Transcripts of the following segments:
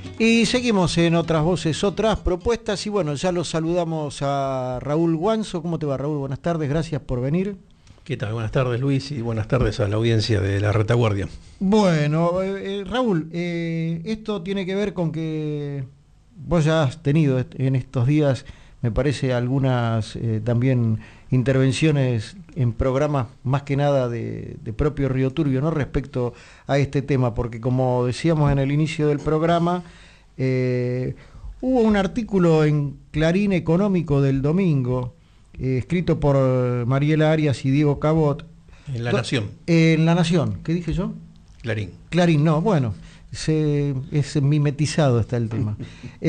Y seguimos en Otras Voces, Otras Propuestas, y bueno, ya los saludamos a Raúl Guanzo. ¿Cómo te va, Raúl? Buenas tardes, gracias por venir. ¿Qué tal? Buenas tardes, Luis, y buenas tardes a la audiencia de La Retaguardia. Bueno, Raúl, esto tiene que ver con que vos ya has tenido en estos días, me parece, algunas también intervenciones en programas más que nada de propio Río Turbio, ¿no? Respecto a este tema, porque como decíamos en el inicio del programa, hubo un artículo en Clarín Económico del domingo, escrito por Mariela Arias y Diego Cabot. En La Nación. En La Nación, ¿qué dije yo? Clarín. Clarín, no, bueno, es mimetizado está el tema.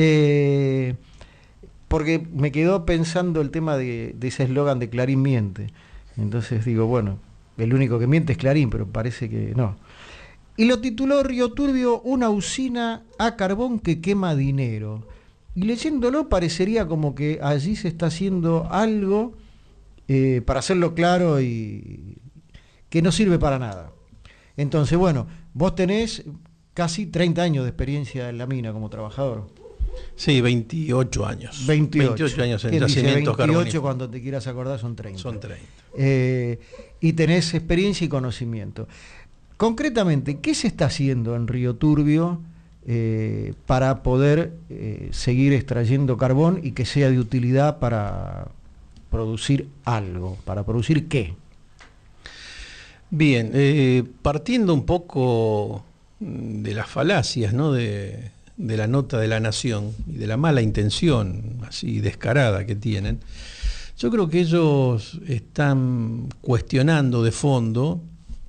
Porque me quedó pensando el tema de ese eslogan de Clarín miente. Entonces digo, bueno, el único que miente es Clarín, pero parece que no. Y lo tituló Río Turbio, una usina a carbón que quema dinero. Y leyéndolo parecería como que allí se está haciendo algo, para hacerlo claro, y que no sirve para nada. Entonces, bueno, vos tenés casi 30 años de experiencia en la mina como trabajador. Sí, 28 años. 28 años en carboníferos. yacimientos carboníferos. Cuando te quieras acordar son 30. Son 30. Y tenés experiencia y conocimiento. Concretamente, ¿qué se está haciendo en Río Turbio para poder seguir extrayendo carbón y que sea de utilidad para producir algo? ¿Para producir qué? Bien, partiendo un poco de las falacias, ¿no? de la nota de La Nación y de la mala intención así descarada que tienen, yo creo que ellos están cuestionando de fondo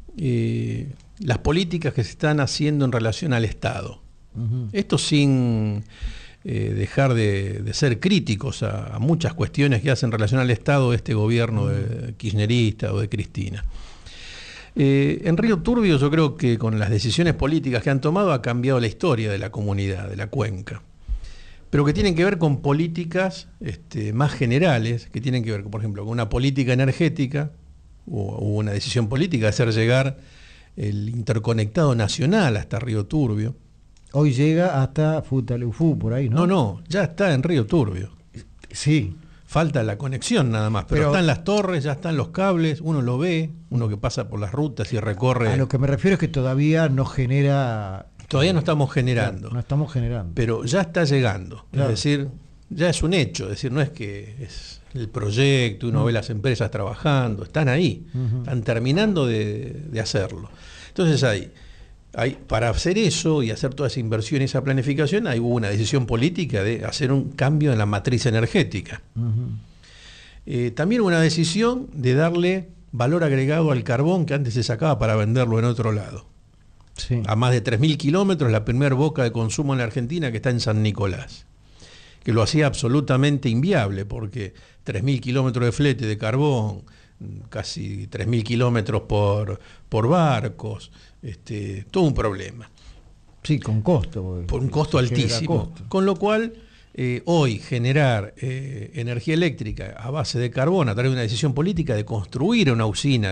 las políticas que se están haciendo en relación al Estado. Uh-huh. Esto sin dejar de ser críticos a muchas cuestiones que hacen en relación al Estado este gobierno de kirchnerista o de Cristina. En Río Turbio yo creo que con las decisiones políticas que han tomado ha cambiado la historia de la comunidad, de la cuenca, pero que tienen que ver con políticas más generales, que tienen que ver, por ejemplo, con una política energética o una decisión política de hacer llegar el interconectado nacional hasta Río Turbio. Hoy llega hasta Futaleufú, por ahí, ¿no? No, ya está en Río Turbio. Sí. Falta la conexión nada más, pero están las torres, ya están los cables, uno lo ve, uno que pasa por las rutas y recorre. A lo que me refiero es que todavía no genera... Todavía no estamos generando. Claro, no estamos generando. Pero ya está llegando. Claro. Es decir, ya es un hecho. Es decir, no es que es el proyecto, uno ve las empresas trabajando, están ahí, están terminando de hacerlo. Entonces para hacer eso y hacer toda esa inversión y esa planificación, hubo una decisión política de hacer un cambio en la matriz energética. También hubo una decisión de darle valor agregado al carbón que antes se sacaba para venderlo en otro lado. Sí. A más de 3.000 kilómetros, la primera boca de consumo en la Argentina, que está en San Nicolás, que lo hacía absolutamente inviable, porque 3.000 kilómetros de flete de carbón, casi 3.000 kilómetros por barcos, todo un problema. Sí, con costo. Por un costo altísimo. Costo. Con lo cual, hoy generar energía eléctrica a base de carbón, a través de una decisión política de construir una usina de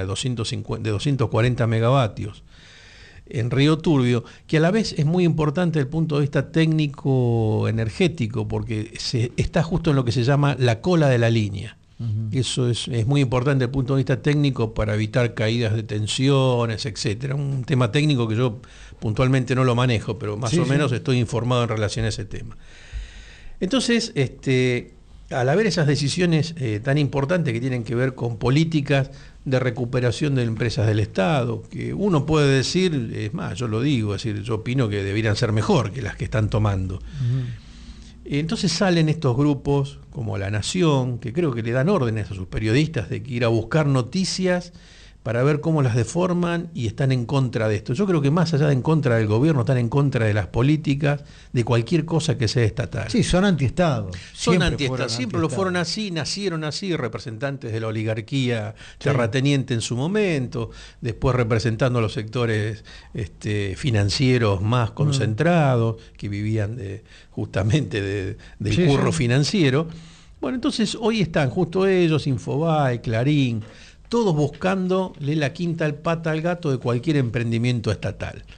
240 megavatios en Río Turbio, que a la vez es muy importante desde el punto de vista técnico energético, porque está justo en lo que se llama la cola de la línea. Eso es muy importante desde el punto de vista técnico para evitar caídas de tensiones, etcétera. Un tema técnico que yo puntualmente no lo manejo, pero más o menos estoy informado en relación a ese tema. Entonces, al haber esas decisiones tan importantes que tienen que ver con políticas de recuperación de empresas del Estado, que uno puede decir, es más, yo lo digo, es decir, yo opino que deberían ser mejor que las que están tomando. Entonces salen estos grupos como La Nación, que creo que le dan órdenes a sus periodistas de que ir a buscar noticias para ver cómo las deforman y están en contra de esto. Yo creo que más allá de en contra del gobierno, están en contra de las políticas, de cualquier cosa que sea estatal. Sí, son antiestados. Son antiestados, siempre lo fueron así, nacieron así, representantes de la oligarquía terrateniente en su momento, después representando a los sectores financieros más concentrados, que vivían justamente del curro financiero. Bueno, entonces hoy están justo ellos, Infobae, Clarín, todos buscándole la quinta pata al gato de cualquier emprendimiento estatal.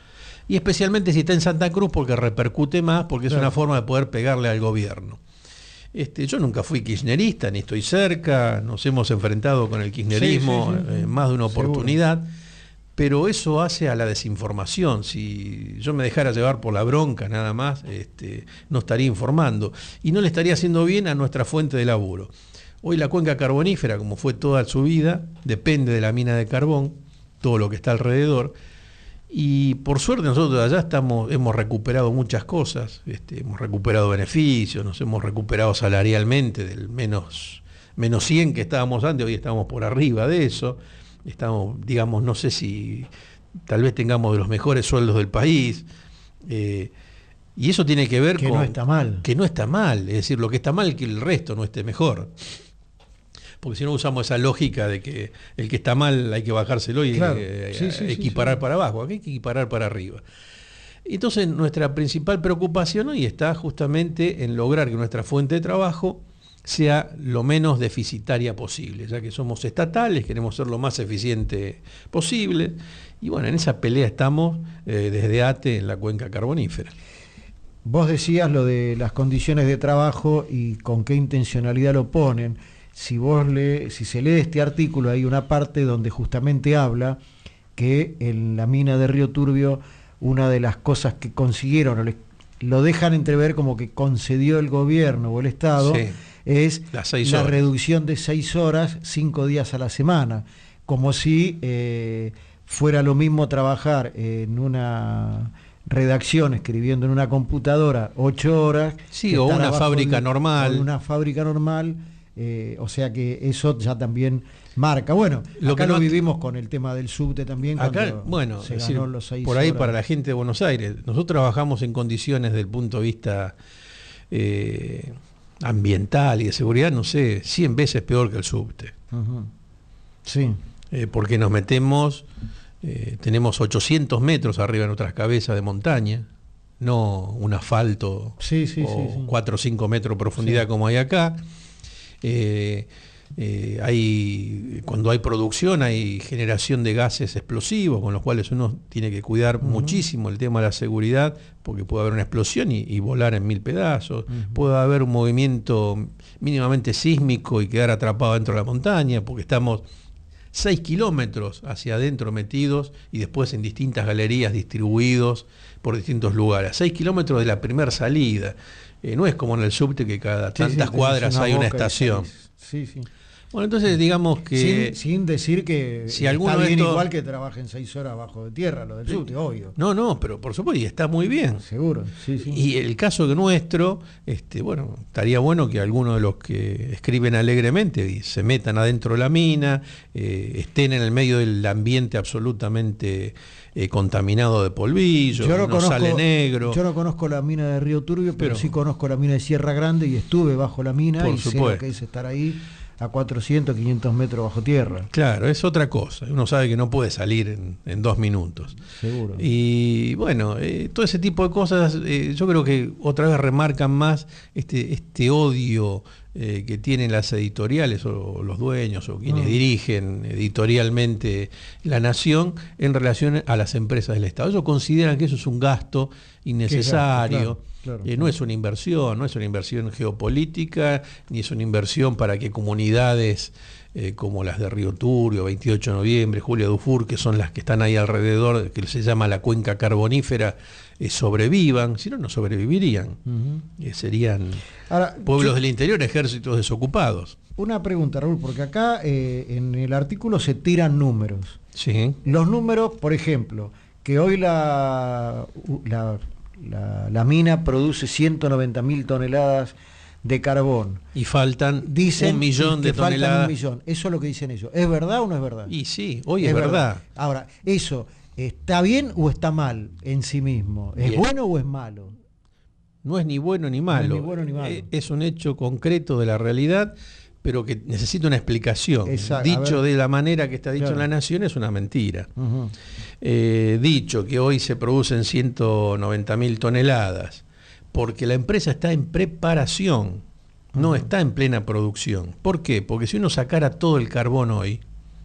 Y especialmente si está en Santa Cruz, porque repercute más, porque es una forma de poder pegarle al gobierno. Yo nunca fui kirchnerista, ni estoy cerca, nos hemos enfrentado con el kirchnerismo más de una oportunidad, pero eso hace a la desinformación. Si yo me dejara llevar por la bronca nada más, no estaría informando y no le estaría haciendo bien a nuestra fuente de laburo. Hoy la cuenca carbonífera, como fue toda su vida, depende de la mina de carbón, todo lo que está alrededor. Y por suerte nosotros allá hemos recuperado muchas cosas, hemos recuperado beneficios, nos hemos recuperado salarialmente del menos 100 que estábamos antes, hoy estamos por arriba de eso, estamos, digamos, no sé si tal vez tengamos de los mejores sueldos del país, y eso tiene que ver que con... no está mal. Que no está mal, es decir, lo que está mal es que el resto no esté mejor. Porque si no usamos esa lógica de que el que está mal hay que bajárselo y equiparar para abajo, aquí hay que equiparar para arriba. Entonces nuestra principal preocupación hoy está justamente en lograr que nuestra fuente de trabajo sea lo menos deficitaria posible, ya que somos estatales, queremos ser lo más eficiente posible, y bueno, en esa pelea estamos desde ATE en la cuenca carbonífera. Vos decías lo de las condiciones de trabajo y con qué intencionalidad lo ponen. Si se lee este artículo, hay una parte donde justamente habla que en la mina de Río Turbio, una de las cosas que consiguieron, lo dejan entrever como que concedió el gobierno o el Estado, es la reducción de 6 horas, 5 días a la semana, como si fuera lo mismo trabajar en una redacción, escribiendo en una computadora 8 horas. Sí, o una fábrica normal. O una fábrica normal. O sea que eso ya también marca. Bueno, acá lo vivimos con el tema del subte también. Acá, bueno, se ganó los 6 por ahí horas. Para la gente de Buenos Aires, nosotros trabajamos en condiciones del punto de vista ambiental y de seguridad, no sé, 100 veces peor que el subte. Sí. Porque nos metemos, tenemos 800 metros arriba de nuestras cabezas de montaña, no un asfalto 4 o 5 metros de profundidad como hay acá. Cuando hay producción hay generación de gases explosivos con los cuales uno tiene que cuidar muchísimo el tema de la seguridad, porque puede haber una explosión y volar en 1000 pedazos, puede haber un movimiento mínimamente sísmico y quedar atrapado dentro de la montaña, porque estamos 6 kilómetros hacia adentro metidos y después en distintas galerías distribuidos por distintos lugares, 6 kilómetros de la primera salida. No es como en el subte que cada tantas cuadras hay una estación. Bueno, entonces digamos que... Sin decir que si está bien igual que trabajen 6 horas bajo de tierra, lo del subte, obvio. No, pero por supuesto, y está muy bien. Seguro, Y el caso nuestro, bueno, estaría bueno que algunos de los que escriben alegremente se metan adentro de la mina, estén en el medio del ambiente absolutamente contaminado de polvillo, no sale negro. Yo no conozco la mina de Río Turbio, pero sí conozco la mina de Sierra Grande y estuve bajo la mina y sé lo que es estar ahí a 400, 500 metros bajo tierra. Claro, es otra cosa. Uno sabe que no puede salir en 2 minutos. Seguro. Y bueno, todo ese tipo de cosas, yo creo que otra vez remarcan más este odio que tienen las editoriales o los dueños o quienes dirigen editorialmente la nación en relación a las empresas del Estado. Ellos consideran que eso es un gasto innecesario. Claro. No es una inversión geopolítica, ni es una inversión para que comunidades como las de Río Turbio, 28 de noviembre, Julia Dufour, que son las que están ahí alrededor, que se llama la cuenca carbonífera, sobrevivan, si no, no sobrevivirían. Serían pueblos del interior, ejércitos desocupados. Una pregunta, Raúl, porque acá en el artículo se tiran números. Sí. Los números, por ejemplo, que hoy la mina produce 190.000 toneladas de carbón. Y faltan dicen 1 millón de toneladas. 1 millón. Eso es lo que dicen ellos. ¿Es verdad o no es verdad? Y sí, hoy es verdad. Ahora, ¿eso está bien o está mal en sí mismo? ¿Es bueno o es malo? No es ni bueno ni malo. No es ni bueno ni malo. Es un hecho concreto de la realidad, pero que necesita una explicación. Dicho de la manera que está dicho en La Nación es una mentira. Dicho que hoy se producen 190.000 toneladas, porque la empresa está en preparación, no está en plena producción. ¿Por qué? Porque si uno sacara todo el carbón hoy,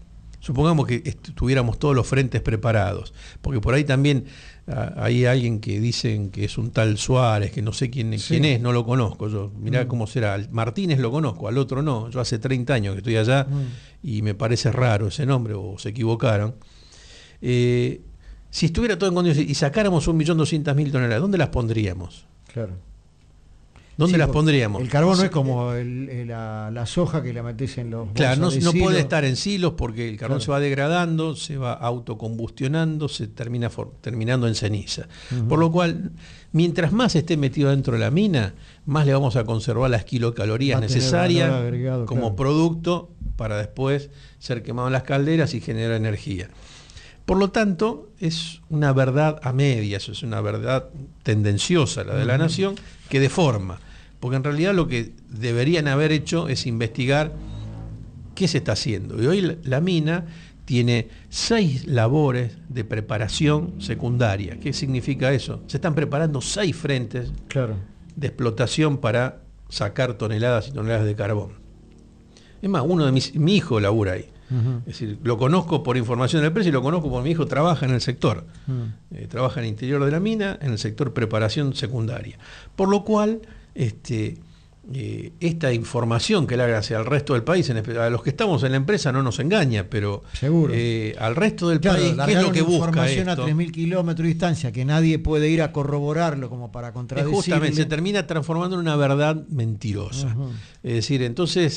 Supongamos que tuviéramos todos los frentes preparados, porque por ahí también hay alguien que dicen que es un tal Suárez, que no sé quién es, no lo conozco. Yo, mirá cómo será. Martínez lo conozco, al otro no. Yo hace 30 años que estoy allá y me parece raro ese nombre, o se equivocaron. Si estuviera todo en condiciones y sacáramos 1.200.000 toneladas, ¿dónde las pondríamos? Claro. ¿Dónde las pondríamos? El carbón no es como la soja que la metés en los... Claro, no puede estar en silos porque el carbón se va degradando, se va autocombustionando, se terminando en ceniza. Por lo cual, mientras más esté metido dentro de la mina, más le vamos a conservar las kilocalorías necesarias como producto para después ser quemado en las calderas y generar energía. Por lo tanto, es una verdad a medias, es una verdad tendenciosa la de la nación, que deforma. Porque en realidad lo que deberían haber hecho es investigar qué se está haciendo. Y hoy la mina tiene 6 labores de preparación secundaria. ¿Qué significa eso? Se están preparando 6 frentes de explotación para sacar toneladas y toneladas de carbón. Es más, mi hijo labura ahí. Es decir, lo conozco por información de la empresa y lo conozco porque mi hijo trabaja en el sector. Trabaja en el interior de la mina, en el sector preparación secundaria. Por lo cual, esta información que le haga hacia el resto del país, a los que estamos en la empresa no nos engaña, pero al resto del país, ¿qué es lo que busca información esto? A 3.000 kilómetros de distancia, que nadie puede ir a corroborarlo como para contradecirle. Justamente, se termina transformando en una verdad mentirosa. Es decir, entonces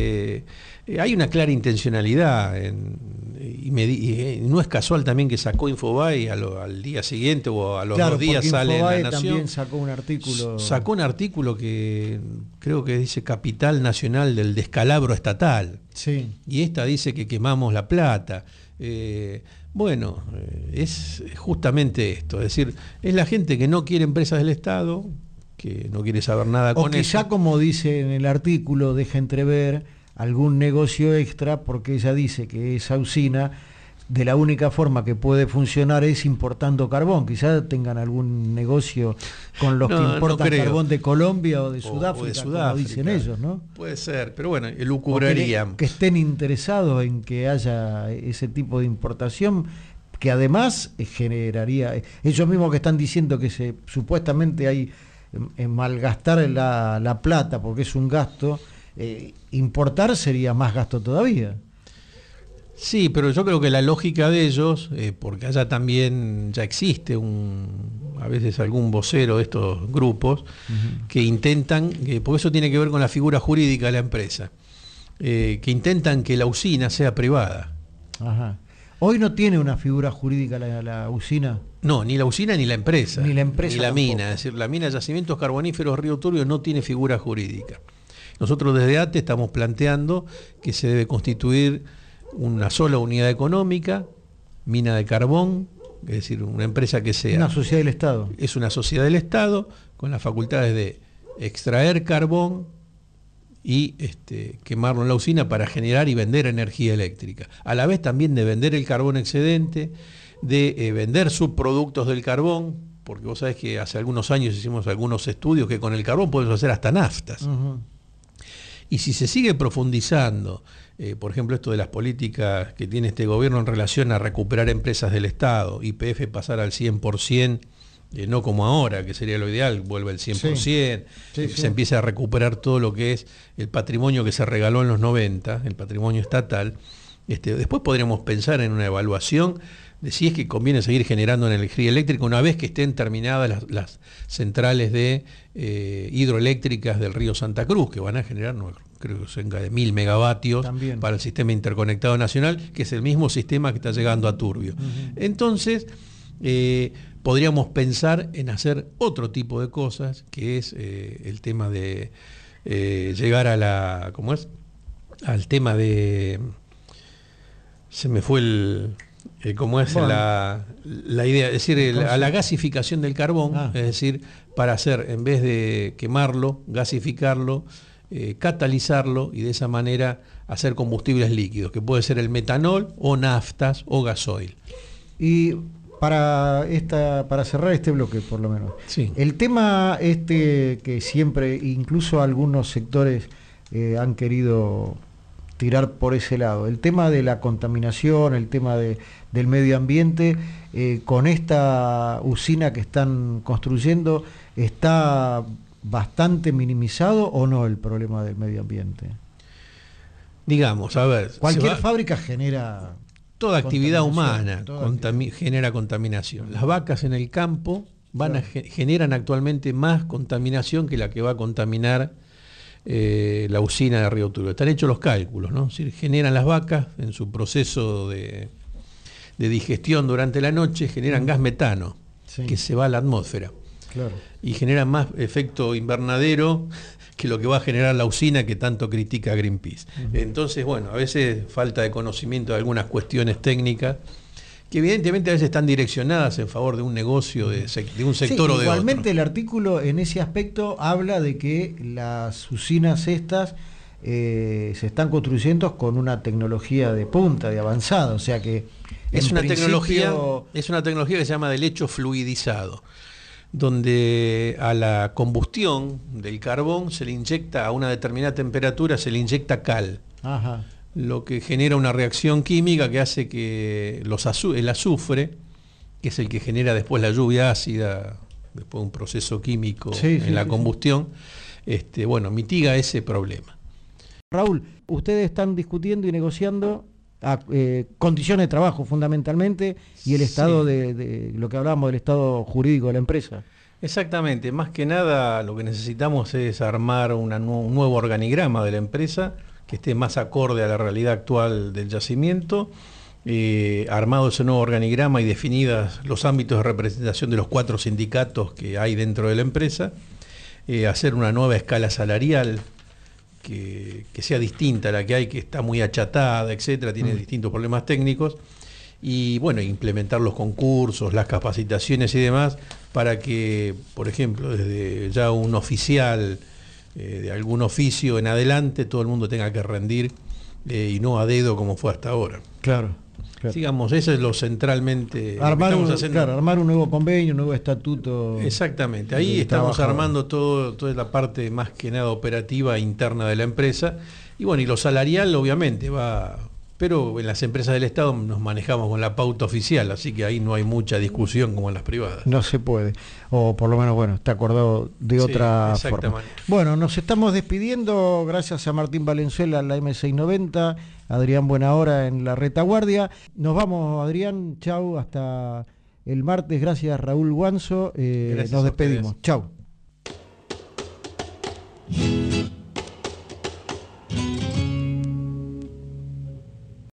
hay una clara intencionalidad y no es casual también que sacó Infobae al día siguiente o a los 2 días sale en La Nación. También sacó un artículo que creo que dice Capital Nacional del Descalabro Estatal. Sí. Y esta dice que quemamos la plata. Bueno, es justamente esto. Es decir, es la gente que no quiere empresas del Estado, que no quiere saber nada con eso. O quizá, como dice en el artículo, deja entrever algún negocio extra, porque ella dice que esa usina, de la única forma que puede funcionar es importando carbón. Quizás tengan algún negocio con los que importan carbón de Colombia o de Sudáfrica, como dicen ellos, ¿no? Puede ser, pero bueno, elucubrarían. Que estén interesados en que haya ese tipo de importación, que además generaría... Ellos mismos que están diciendo que supuestamente hay en malgastar la plata, porque es un gasto... importar sería más gasto todavía. Sí, pero yo creo que la lógica de ellos, porque allá también ya existe a veces algún vocero de estos grupos que intentan, porque eso tiene que ver con la figura jurídica de la empresa, que intentan que la usina sea privada. Ajá. Hoy no tiene una figura jurídica la usina. No, ni la usina ni la empresa. Ni la empresa. Ni la tampoco. mina. Es decir, la mina de Yacimientos Carboníferos Río Turbio no tiene figura jurídica. Nosotros desde ATE estamos planteando que se debe constituir una sola unidad económica, mina de carbón, es decir, una empresa que sea... Una sociedad del Estado. Es una sociedad del Estado con las facultades de extraer carbón y quemarlo en la usina para generar y vender energía eléctrica. A la vez también de vender el carbón excedente, de vender subproductos del carbón, porque vos sabés que hace algunos años hicimos algunos estudios que con el carbón podemos hacer hasta naftas. Y si se sigue profundizando, por ejemplo, esto de las políticas que tiene este gobierno en relación a recuperar empresas del Estado, YPF pasar al 100%, no como ahora, que sería lo ideal, vuelve al 100%, se empieza a recuperar todo lo que es el patrimonio que se regaló en los 90, el patrimonio estatal. Después podríamos pensar en una evaluación de si es que conviene seguir generando energía eléctrica una vez que estén terminadas las centrales de hidroeléctricas del río Santa Cruz, que van a generar, creo que cerca de 1.000 megavatios también para el sistema interconectado nacional, que es el mismo sistema que está llegando a Turbio. Entonces, podríamos pensar en hacer otro tipo de cosas, que es el tema de llegar a la... ¿Cómo es? Al tema de... Se me fue el... ¿Cómo es la idea? Es decir, a la gasificación del carbón, es decir, para hacer, en vez de quemarlo, gasificarlo, catalizarlo y de esa manera hacer combustibles líquidos, que puede ser el metanol o naftas o gasoil. Y para cerrar este bloque, por lo menos, el tema que siempre, incluso algunos sectores han querido tirar por ese lado. El tema de la contaminación, el tema del medio ambiente, con esta usina que están construyendo, ¿está bastante minimizado o no el problema del medio ambiente? Digamos, a ver... Cualquier fábrica genera... Toda actividad humana genera contaminación. Las vacas en el campo generan actualmente más contaminación que la que va a contaminar la usina de Río Turbio. Están hechos los cálculos, ¿no? Es decir, generan las vacas en su proceso de digestión durante la noche, generan gas metano, que se va a la atmósfera. Claro. Y generan más efecto invernadero que lo que va a generar la usina que tanto critica Greenpeace. Entonces, bueno, a veces falta de conocimiento de algunas cuestiones técnicas que evidentemente a veces están direccionadas en favor de un negocio, de un sector o de otro. Igualmente el artículo en ese aspecto habla de que las usinas estas se están construyendo con una tecnología de punta, de avanzada, o sea que es una tecnología que se llama de lecho fluidizado, donde a la combustión del carbón se le inyecta a una determinada temperatura, se le inyecta cal. Ajá. Lo que genera una reacción química que hace que el azufre, que es el que genera después la lluvia ácida, después de un proceso químico en la combustión, mitiga ese problema. Raúl, ustedes están discutiendo y negociando condiciones de trabajo fundamentalmente y el estado de lo que hablábamos del estado jurídico de la empresa. Exactamente, más que nada lo que necesitamos es armar un nuevo organigrama de la empresa que esté más acorde a la realidad actual del yacimiento, armado ese nuevo organigrama y definidas los ámbitos de representación de los 4 sindicatos que hay dentro de la empresa, hacer una nueva escala salarial que sea distinta a la que hay, que está muy achatada, etcétera, tiene distintos problemas técnicos, y bueno, implementar los concursos, las capacitaciones y demás, para que, por ejemplo, desde ya un oficial de algún oficio en adelante, todo el mundo tenga que rendir y no a dedo como fue hasta ahora. Claro. Digamos, eso es lo centralmente armar lo que estamos haciendo. Armar un nuevo convenio, un nuevo estatuto. Exactamente, ahí estamos armando toda la parte más que nada operativa interna de la empresa. Y bueno, y lo salarial obviamente va... Pero en las empresas del Estado nos manejamos con la pauta oficial, así que ahí no hay mucha discusión como en las privadas. No se puede, o por lo menos, bueno, está acordado de otra forma. Bueno, nos estamos despidiendo, gracias a Martín Valenzuela, la M690, Adrián Buenahora en la retaguardia. Nos vamos, Adrián, chau, hasta el martes, gracias Raúl Guanzo, nos despedimos, chau.